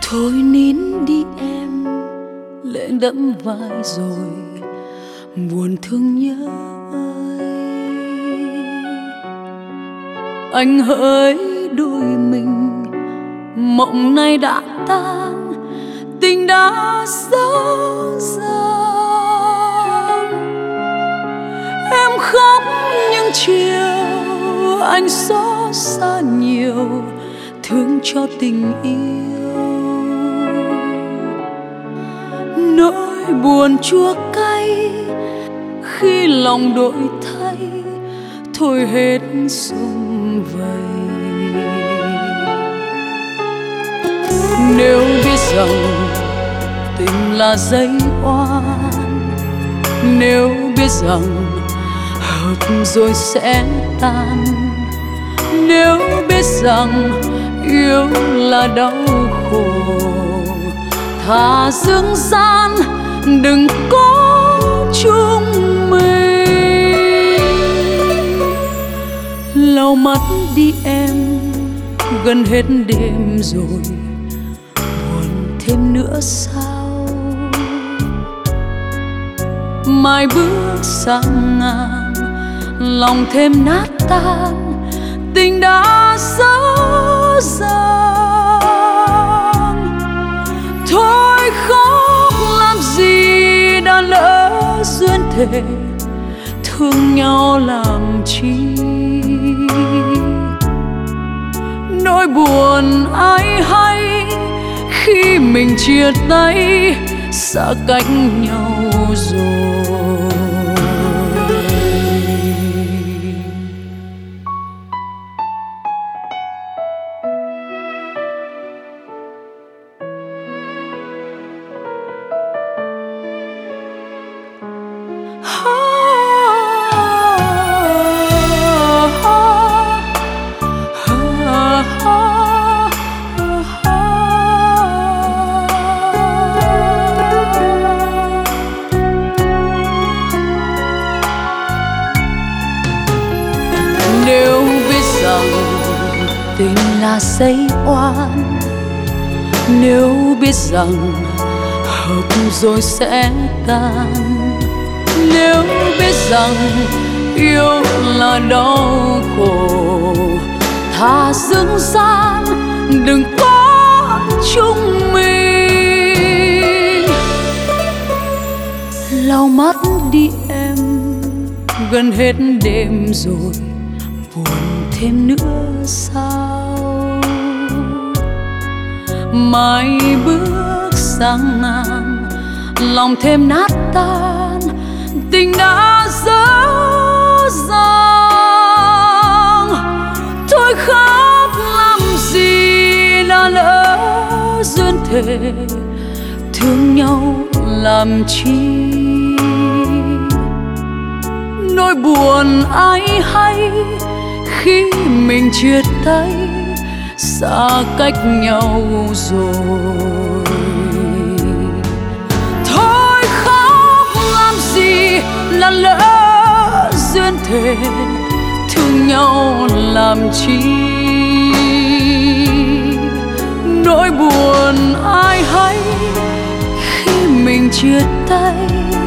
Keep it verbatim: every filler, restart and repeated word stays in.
Thôi nín đi em, lệ đẫm vai rồi, buồn thương nhớ ơi. Anh hỡi đôi mình, mộng này đã tan, tình đã dở dang. Em khóc những chiều, anh xót xa nhiều, thương cho tình yêu. Nỗi buồn chua cay khi lòng đổi thay, thôi hết sum vầy. Nếu biết rằng tình là dây oan, nếu biết rằng hợp rồi sẽ tan, nếu biết rằng yêu là đau khổ, thà dương gian đừng có chung mình. Lau mắt đi em, gần hết đêm rồi, buồn thêm nữa sao? Mai bước sang ngang, lòng thêm nát tan, tình đã dở dang. Thôi khóc làm gì, đã lỡ duyên thề, thương nhau làm chi? Nỗi buồn ai hay khi mình chia tay, xa cách nhau rồi. Nếu biết rằng tình là dây oan, nếu biết rằng hợp rồi sẽ tan, nếu biết rằng yêu là đau khổ, thà dương gian đừng có chung mình. Lau mắt đi em, gần hết đêm rồi, buồn thêm nữa sao? Mai bước sang ngang, lòng thêm nát tan, tình đã dở dang. Thôi khóc làm gì, đã lỡ duyên thề, thương nhau làm chi? Nỗi buồn ai hay khi mình chia tay, xa cách nhau rồi. Thôi khóc làm gì, là lỡ duyên thề, thương nhau làm chi? Nỗi buồn ai hay khi mình chia tay,